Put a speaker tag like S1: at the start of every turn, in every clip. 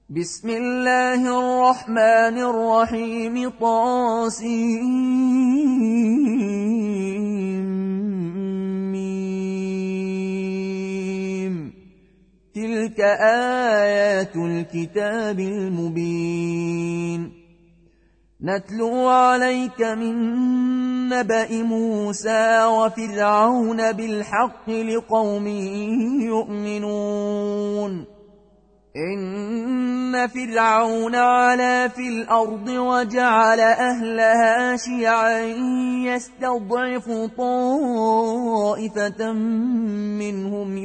S1: بسم الله الرحمن الرحيم طاسيم. تلك آيات الكتاب المبين. نتلو عليك من نبأ موسى وفرعون بالحق لقوم يؤمنون. إن فرعون علا في الأرض وجعل أهلها شيعا يستضعف طائفة منهم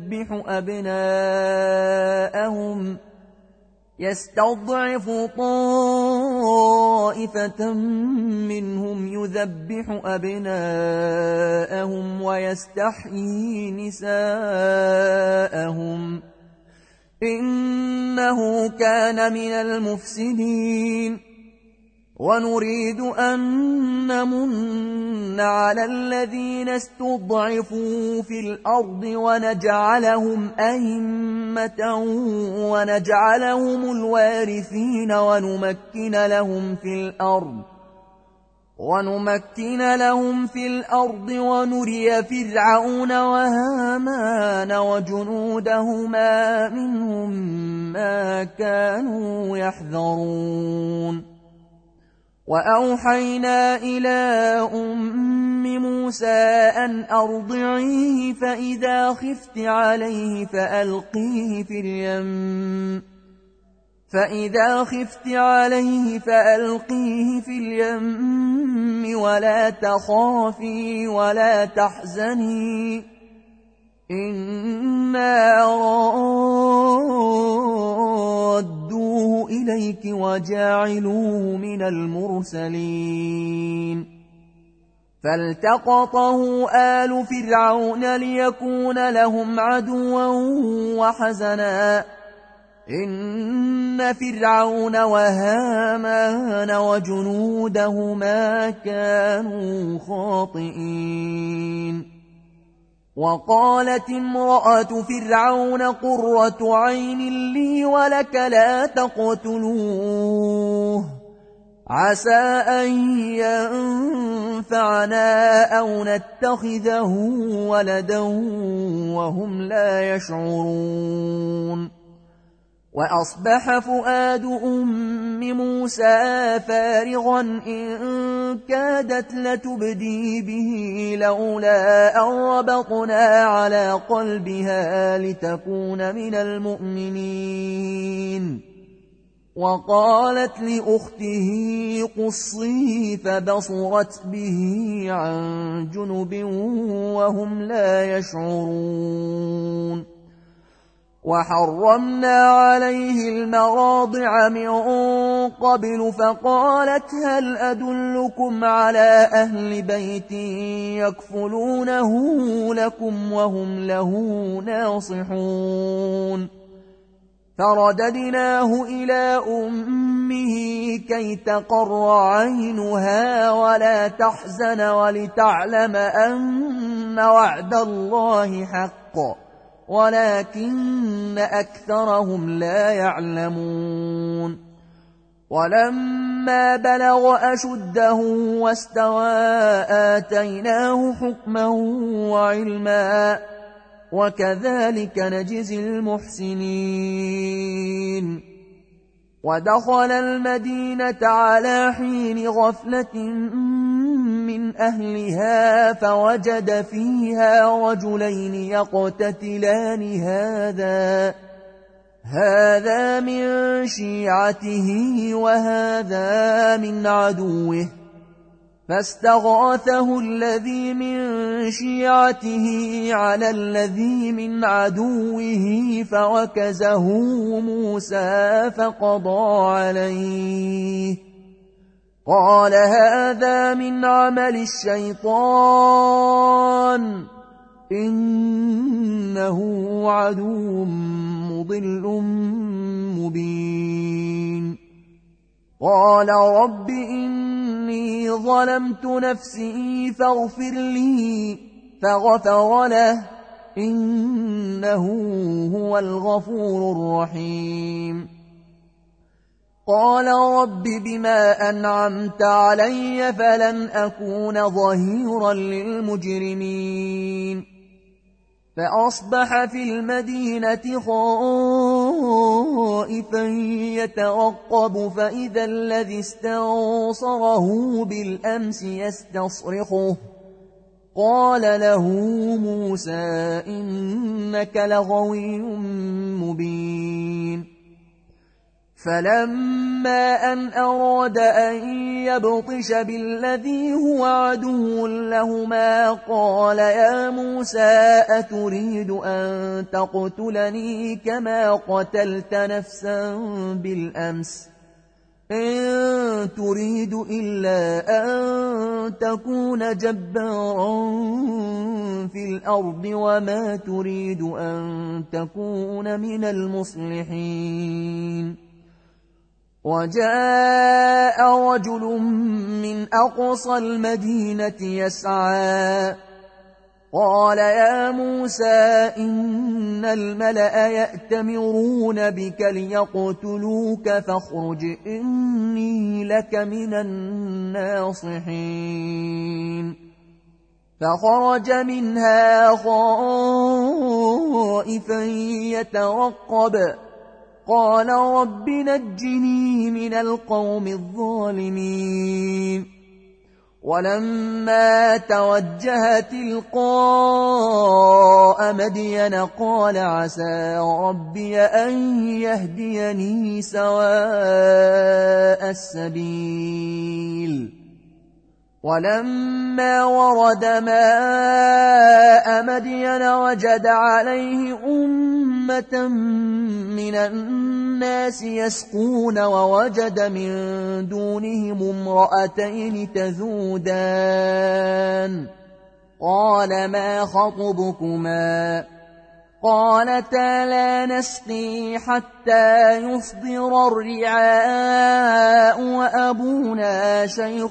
S1: يذبح أبناءهم ويستحيي نساءهم إنه كان من المفسدين. ونريد أن نمن على الذين استضعفوا في الأرض ونجعلهم أئمة ونجعلهم الوارثين ونمكن لهم في الأرض ونري فرعون وهامان وجنودهما منهم ما كانوا يحذرون. وأوحينا إلى أم موسى أن أرضعيه فإذا خفت عليه فألقيه في اليم ولا تخافي ولا تحزني إنا رادوه إليك وجاعلوه من المرسلين. فالتقطه آل فرعون ليكون لهم عدوا وحزنا إن فرعون وهامان وجنودهما كانوا خاطئين. وقالت امرأة فرعون قرة عين لي ولك لا تقتلوه عسى أن ينفعنا أو نتخذه ولدا وهم لا يشعرون. وأصبح فؤاد أم موسى فارغا إن كادت لتبدي به لولا أن ربطنا على قلبها لتكون من المؤمنين. وقالت لأخته قصيه فبصرت به عن جنب وهم لا يشعرون. وحرمنا عليه المراضع من قبل فقالت هل أدلكم على أهل بيت يكفلونه لكم وهم له ناصحون. فرددناه إلى أمه كي تقر عينها ولا تحزن ولتعلم أن وعد الله حق ولكن أكثرهم لا يعلمون. ولما بلغ أشده واستوى آتيناه حكما وعلما وكذلك نجزي المحسنين. ودخل المدينة على حين غفلة من أهلها فوجد فيها رجلين يقتتلان هذا من شيعته وهذا من عدوه فاستغاثه الذي من شيعته على الذي من عدوه فوكزه موسى فقضى عليه قال هذا من عمل الشيطان إنه عدو مضل مبين. قال رب إني ظلمت نفسي فاغفر لي فغفر له إنه هو الغفور الرحيم. قال رب بما أنعمت علي فلن أكون ظهيرا للمجرمين فأصبح في المدينة خائفا يترقب فإذا الذي استنصره بالأمس يستصرخه قال له موسى إنك لغوي مبين فلما أن أراد أن يبطش بالذي هو عدو لهما قال يا موسى أتريد أن تقتلني كما قتلت نفسا بالأمس إن تريد إلا أن تكون جبارا في الأرض وما تريد أن تكون من المصلحين وجاء رجل من أقصى المدينة يسعى قال يا موسى إن الملأ يأتمرون بك ليقتلوك فاخرج إني لك من الناصحين فخرج منها خائفا يترقب قال رب نجني من القوم الظالمين ولما توجه تلقاء مدين قال عسى ربي أن يهديني سواء السبيل ولما ورد ماء مدين وجد عليه أمة من الناس يسقون ووجد من دونهم امرأتين تذودان قال ما خطبكما قالتا لا نسقي حتى يصدر الرعاء وأبونا شيخ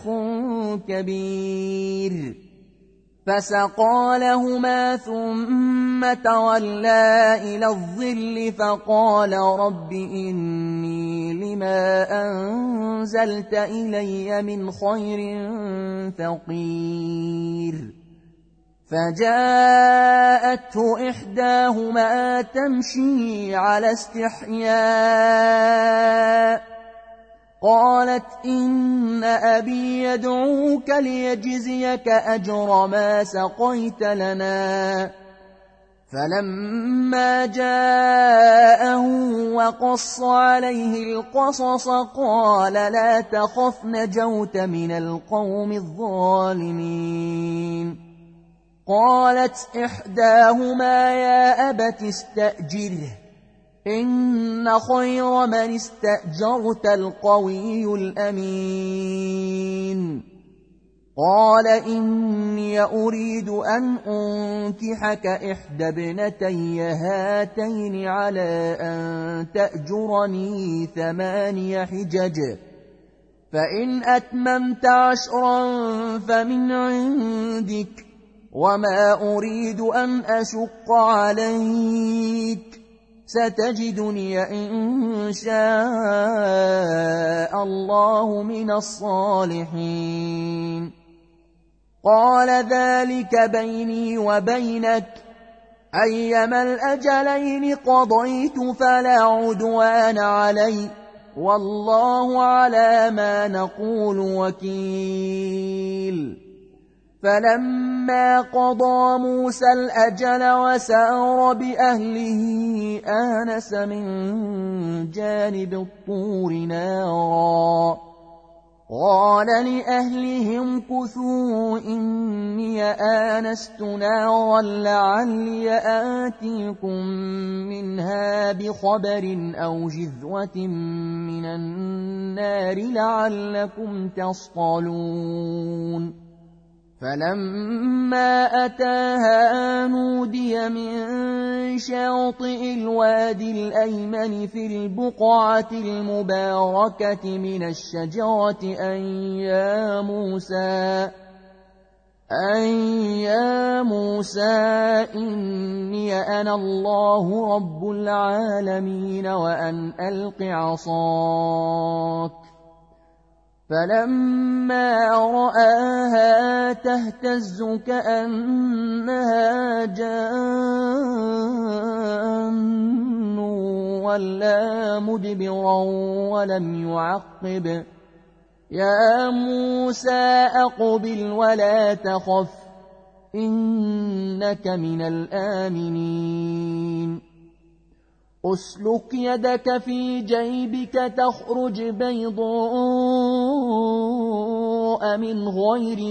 S1: كبير فسقى لهما ثم تولى إلى الظل فقال رب إني لما أنزلت إلي من خير فقير فجاءته إحداهما تمشي على استحياء قالت إن أبي يدعوك ليجزيك أجر ما سقيت لنا فلما جاءه وقص عليه القصص قال لا تخف نجوت من القوم الظالمين قالت إحداهما يا أبت استأجره إن خير من استأجرت القوي الأمين قال إني أريد أن أنكحك إحدى ابنتي هاتين على أن تأجرني 8 حجج فإن أتممت 10 فمن عندك وما أريد أن أشق عليك ستجدني إن شاء الله من الصالحين قال ذلك بيني وبينك أيما الأجلين قضيت فلا عدوان علي والله على ما نقول وكيل فلما قضى موسى الأجل وسار بأهله آنس من جانب الطور نارا قال لأهلهم كثوا إني آنست نارا لعلي آتيكم منها بخبر أو جذوة من النار لعلكم تصطلون فلما أتاها نودي من شاطئ الوادي الأيمن في البقعة المباركة من الشجرة أن أن يا موسى إني أنا الله رب العالمين وأن ألق عصاك. فلما رآها تهتز كأنها جان ولا مدبرا ولم يعقب. يا موسى أقبل ولا تخف إنك من الآمنين. أسلك يدك في جيبك تخرج بيضاء من غير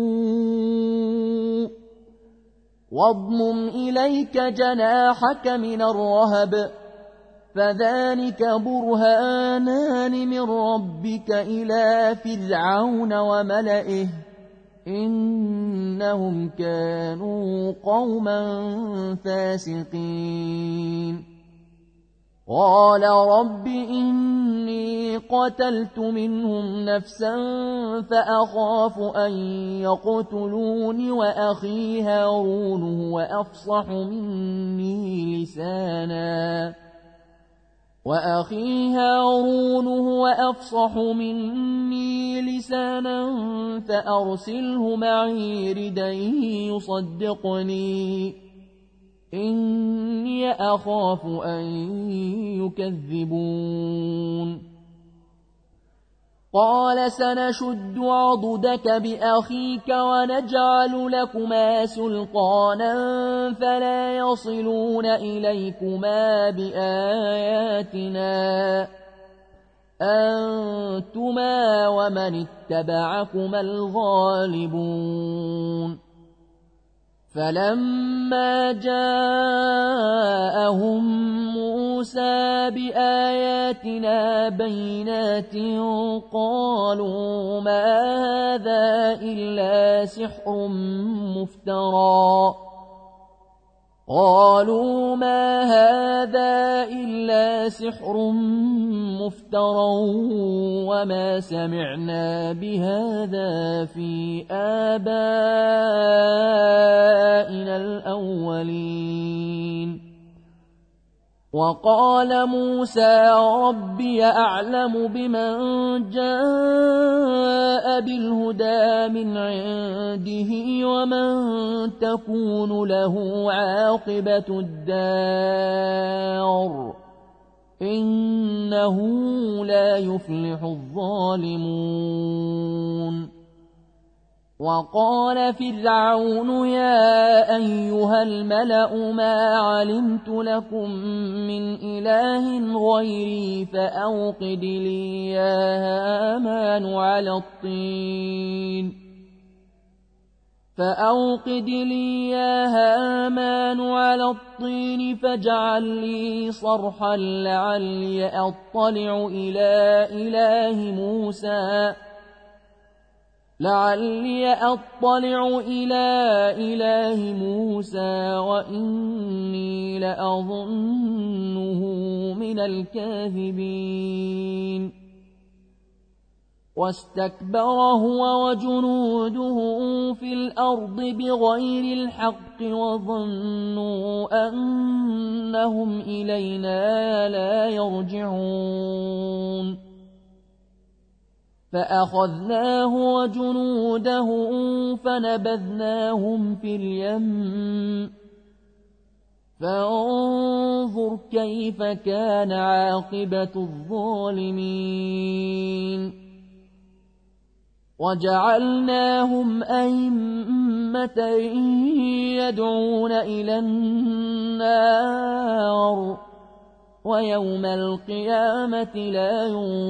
S1: سوء واضمم إليك جناحك من الرهب فذلك برهانان من ربك إلى فرعون وملئه إنهم كانوا قوما فاسقين. قال رب إني قتلت منهم نفسا فأخاف أن يقتلون وأخي هارون هو أفصح مني لسانا فأرسله معي ردا يصدقني إني أخاف أن يكذبون. قال سنشد عضدك بأخيك ونجعل لكما سلطانا فلا يصلون إليكما بآياتنا أنتما ومن اتبعكما الغالبون. فلما جاءهم موسى بآياتنا بينات قالوا ما هذا إلا سحر مفترى وما سمعنا بهذا في آبائنا الأولين. وقال موسى ربي أعلم بمن جاء بالهدى من عنده ومن تكون له عاقبة الدار إنه لا يفلح الظالمون. وقال فرعون يا أيها الملأ ما علمت لكم من إله غيري فأوقد لي يا هامان على الطين فاجعل لي صرحا لعلي أطلع إلى إله موسى وإني لأظنه من الكاذبين. واستكبر هو وجنوده في الأرض بغير الحق وظنوا أنهم إلينا لا يرجعون. فأخذناه وجنوده فنبذناهم في اليم فانظر كيف كان عاقبة الظالمين. وجعلناهم أئمة يدعون إلى النار ويوم القيامة لا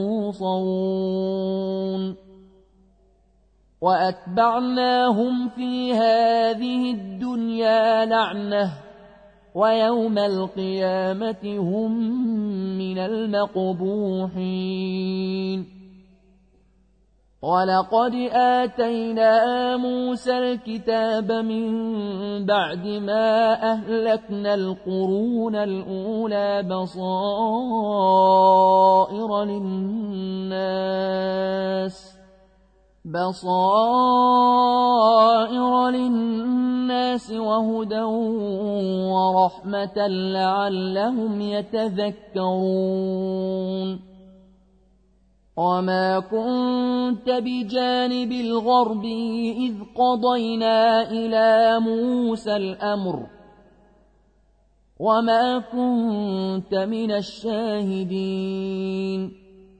S1: ينصرون. وأتبعناهم في هذه الدنيا لعنة ويوم القيامة هم من المقبوحين. ولقد آتينا موسى الكتاب من بعد ما أهلكنا القرون الأولى بصائر للناس وهدى ورحمة لعلهم يتذكرون وما كنت بجانب الغرب إذ قضينا إلى موسى الأمر وما كنت من الشاهدين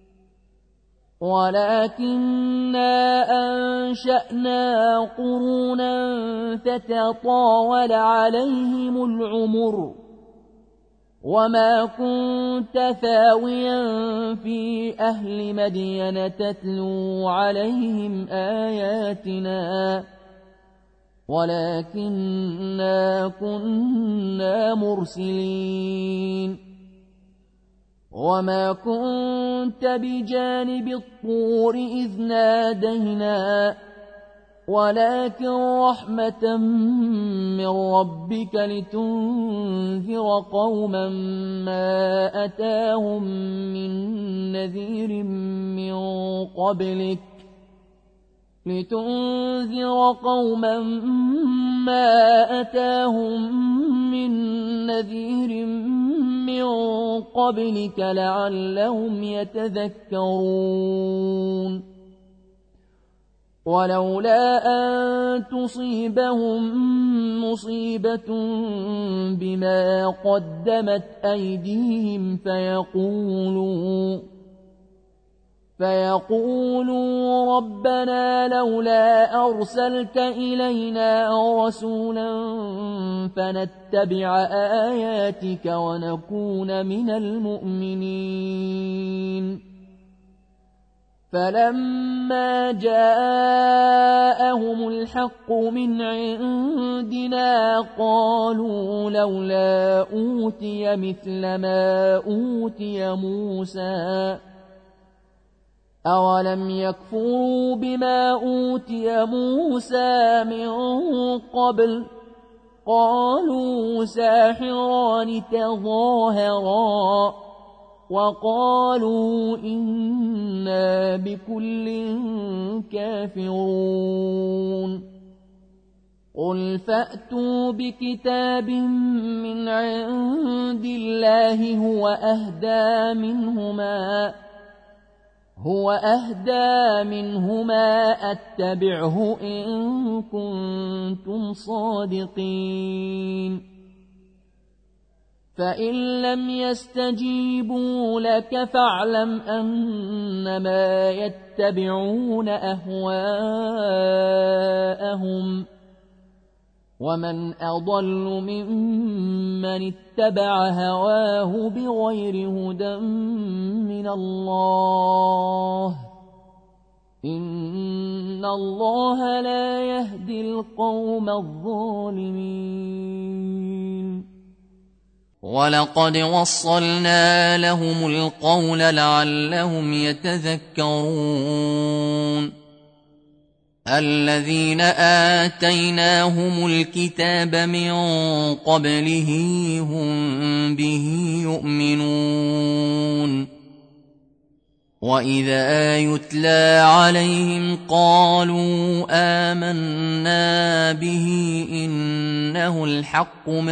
S1: ولكننا أنشأنا قرونا فتطاول عليهم العمر وما كنت ثاويا في أهل مدين تتلو عليهم آياتنا ولكننا كنا مرسلين وما كنت بجانب الطور إذ نادينا ولكن رحمة من ربك لتنذر قوما ما أتاهم من نذير من قبلك لعلهم يتذكرون ولولا أن تصيبهم مصيبة بما قدمت أيديهم فيقولوا ربنا لولا أرسلت إلينا رسولا فنتبع آياتك ونكون من المؤمنين فلما جاءهم الحق من عندنا قالوا لولا أوتي مثل ما أوتي موسى أولم يكفروا بما أوتي موسى من قبل قالوا ساحران تظاهرا وقالوا إنا بكل كافرون قل فأتوا بكتاب من عند الله هو أهدى منهما أتبعه إن كنتم صادقين فإن لم يستجيبوا لك فاعلم أنما يتبعون أهواءهم ومن أضل ممن اتبع هواه بغير هدى من الله إن الله لا يهدي القوم الظالمين
S2: ولقد وصلنا لهم القول لعلهم يتذكرون الذين آتيناهم الكتاب من قبله هم به يؤمنون وإذا يتلى عليهم قالوا آمنا به إنه الحق من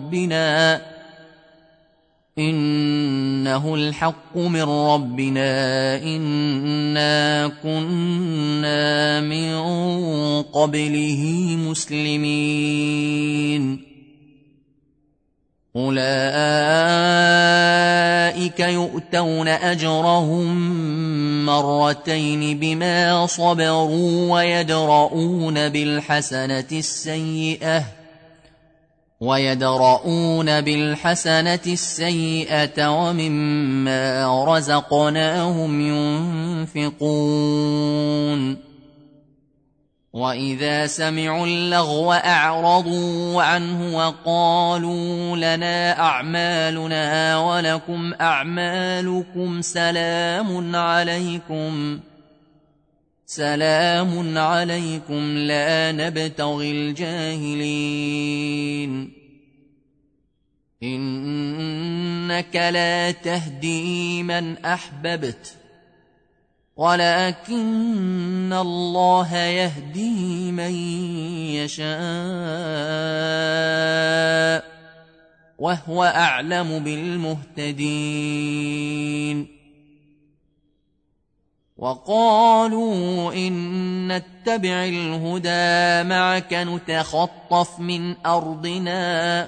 S2: ربنا إنا كنا من قبله مسلمين أولئك يؤتون أجرهم مرتين بما صبروا ويدرؤون بالحسنة السيئة ومما رزقناهم ينفقون وإذا سمعوا اللغو أعرضوا عنه وقالوا لنا أعمالنا ولكم أعمالكم سلام عليكم لا نبتغي الجاهلين إنك لا تهدي من أحببت ولكن الله يهدي من يشاء وهو أعلم بالمهتدين. وقالوا إن نتبع الهدى معك نتخطف من أرضنا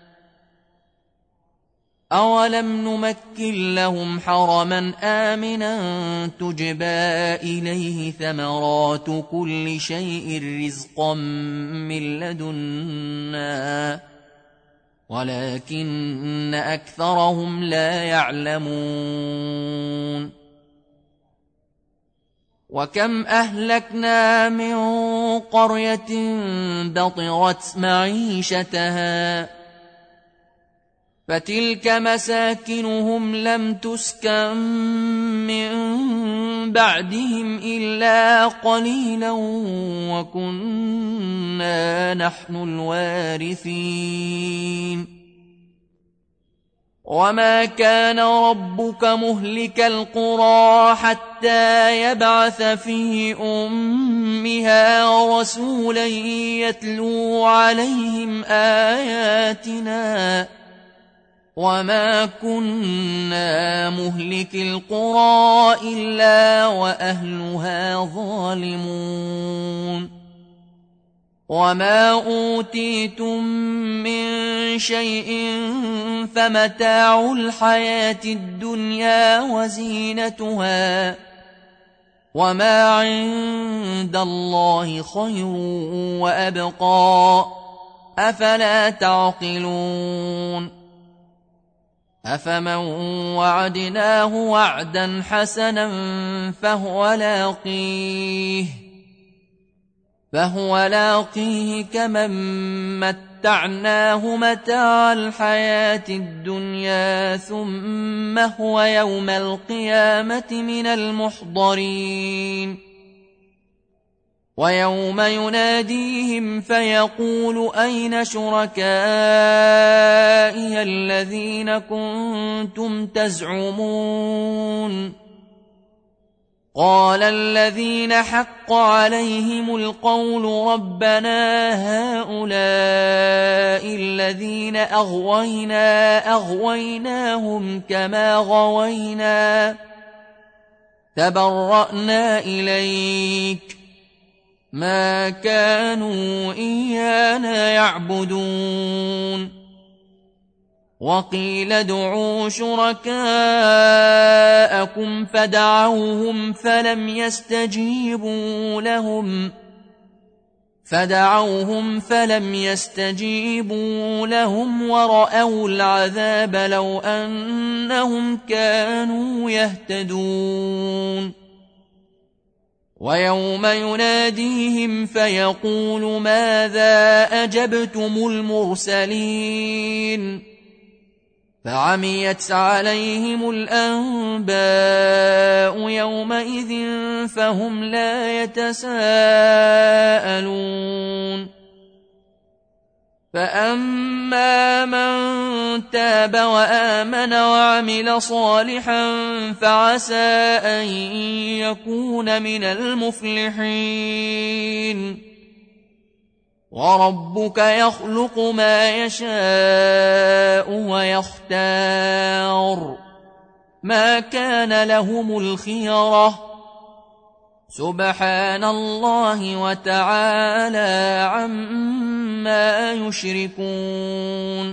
S2: أولم نمكن لهم حرما آمنا تجبى إليه ثمرات كل شيء رزقا من لدنا ولكن أكثرهم لا يعلمون. وكم أهلكنا من قرية بطرت معيشتها فتلك مساكنهم لم تسكن من بعدهم إلا قليلا وكنا نحن الوارثين. وما كان ربك مهلك القرى حتى يبعث في أمها رسولا يتلو عليهم آياتنا وما كنا مهلك القرى إلا وأهلها ظالمون. وما أوتيتم من شيء فمتاع الحياة الدنيا وزينتها وما عند الله خير وأبقى أفلا تعقلون. أفمن وعدناه وعدا حسنا فهو لاقيه كمن متعناه متاع الحياة الدنيا ثم هو يوم القيامة من المحضرين. ويوم يناديهم فيقول أين شركائي الذين كنتم تزعمون قال الذين حق عليهم القول ربنا هؤلاء الذين أغويناهم كما غوينا تبرأنا إليك ما كانوا إيانا يعبدون. وقيل ادعوا شركاءكم فدعوهم فلم يستجيبوا لهم ورأوا العذاب لو أنهم كانوا يهتدون. ويوم يناديهم فيقول ماذا أجبتم المرسلين فعميت عليهم الأنباء يومئذ فهم لا يتساءلون. فأما من تاب وآمن وعمل صالحا فعسى أن يكون من المفلحين. وربك يخلق ما يشاء ويختار ما كان لهم الخيرة سبحان الله وتعالى عما يشركون.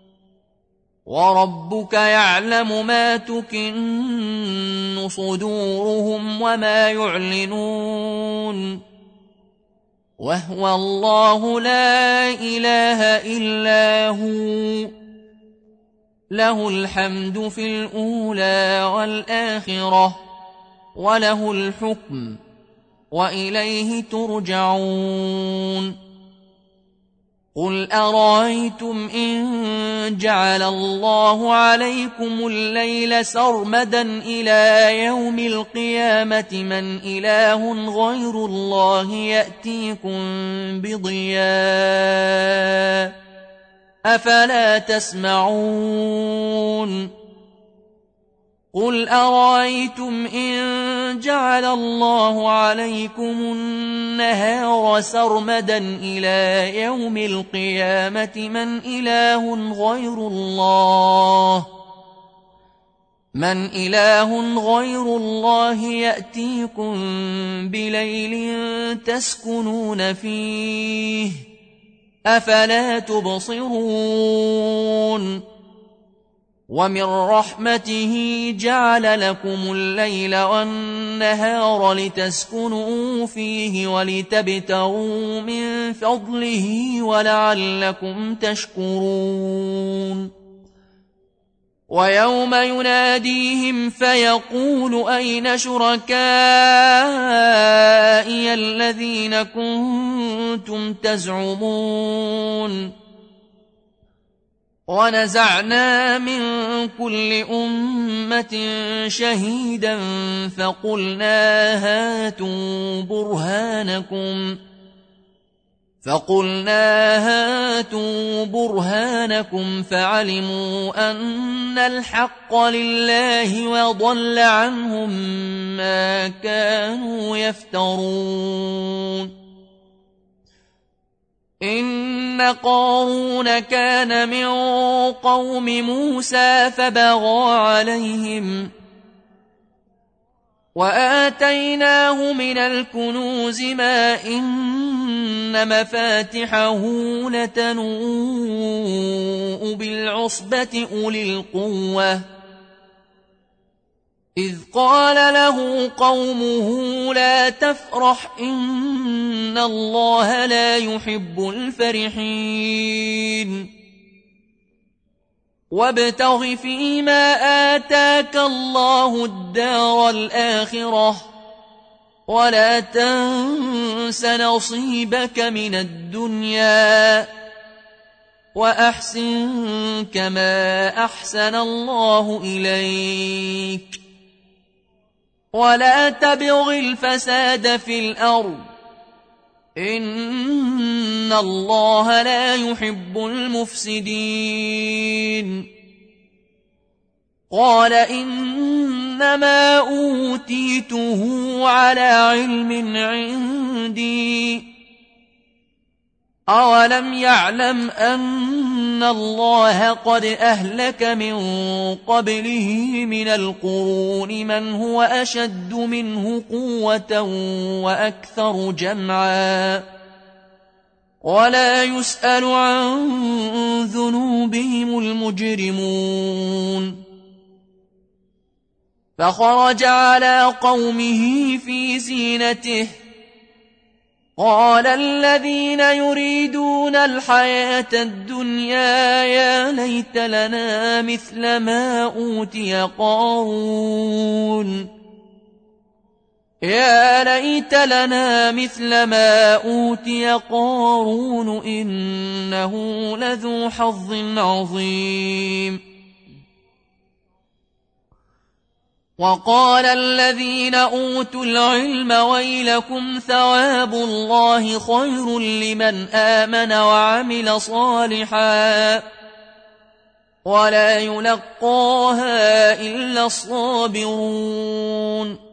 S2: وربك يعلم ما تكن صدورهم وما يعلنون وهو الله لا إله إلا هو له الحمد في الأولى والآخرة وله الحكم وإليه ترجعون. قل أرأيتم إن جعل الله عليكم الليل سرمدا إلى يوم القيامة من إله غير الله يأتيكم بضياء أفلا تسمعون. قل أرأيتم إن جعل الله عليكم النهار سرمدا إلى يوم القيامة من إله غير الله يأتيكم بليل تسكنون فيه أفلا تبصرون ومن رحمته جعل لكم الليل والنهار لتسكنوا فيه ولتبتغوا من فضله ولعلكم تشكرون ويوم يناديهم فيقول أين شركائي الذين كنتم تزعمون ونزعنا من كل أمة شهيدا فقلنا هاتوا برهانكم فعلموا أن الحق لله وضل عنهم ما كانوا يفترون إن قارون كان من قوم موسى فبغى عليهم وآتيناه من الكنوز ما إن مفاتحه لتنوء بالعصبة أولي القوة إذ قال له قومه لا تفرح إن الله لا يحب الفرحين وابتغ فيما آتاك الله الدار الآخرة ولا تنس نصيبك من الدنيا وأحسن كما أحسن الله إليك ولا تبغ الفساد في الأرض إن الله لا يحب المفسدين قال إنما أوتيته على علم عندي أولم يعلم أن الله قد أهلك من قبله من القرون من هو أشد منه قوة وأكثر جمعا ولا يسأل عن ذنوبهم المجرمون فخرج على قومه في زينته قال الذين يريدون الحياة الدنيا يا ليت لنا مثل ما أوتي قارون إنه لذو حظ عظيم وقال الذين أوتوا العلم ويلكم ثواب الله خير لمن آمن وعمل صالحا ولا يلقاها إلا الصابرون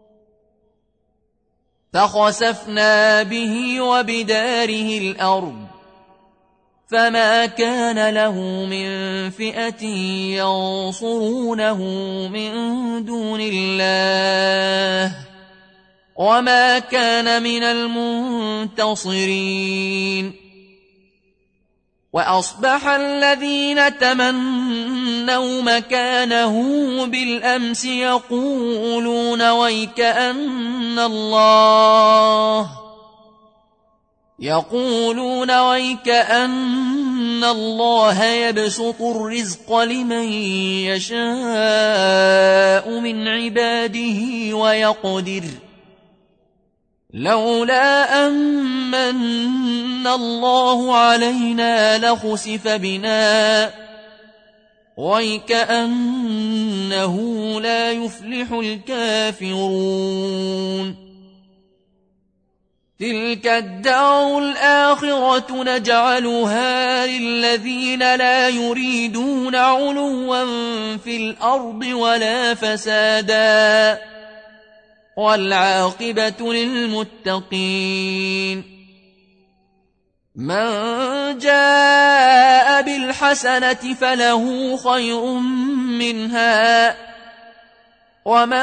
S2: فخسفنا به وبداره الأرض فما كان له من فئة ينصرونه من دون الله وما كان من المنتصرين وأصبح الذين تمنوا مكانه بالأمس يقولون ويكأن الله يبسط الرزق لمن يشاء من عباده ويقدر لولا أمن الله علينا لخسف بنا ويكأنه لا يفلح الكافرون تلك الدار الآخرة نجعلها للذين لا يريدون علوا في الأرض ولا فسادا والعاقبة للمتقين. من جاء بالحسنة فله خير منها ومن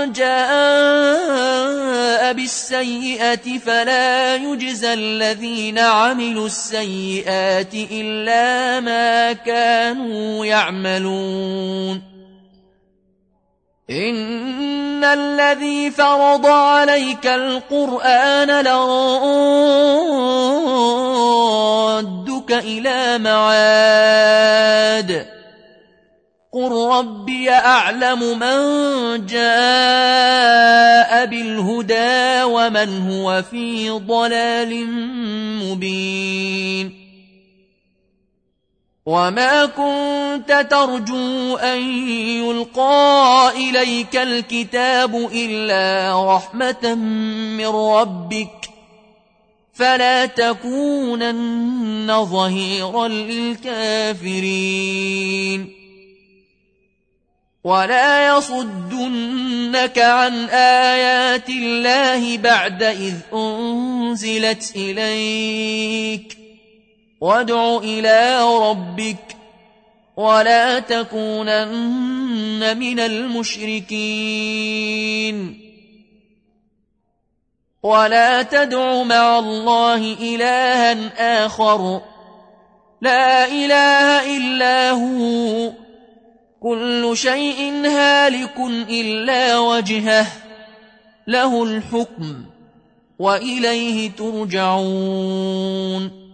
S2: جاء بالسيئة فلا يجزى الذين عملوا السيئات إلا ما كانوا يعملون. إن الذي فرض عليك القرآن لرادك إلى معاد قل ربي أعلم من جاء بالهدى ومن هو في ضلال مبين. وما كنت ترجو أن يلقى إليك الكتاب إلا رحمة من ربك فلا تكونن ظهيرا للكافرين. ولا يصدنك عن آيات الله بعد إذ أنزلت إليك وادع إلى ربك ولا تكونن من المشركين. ولا تدع مع الله إلها آخر لا إله إلا هو كل شيء هالك إلا وجهه له الحكم وإليه ترجعون.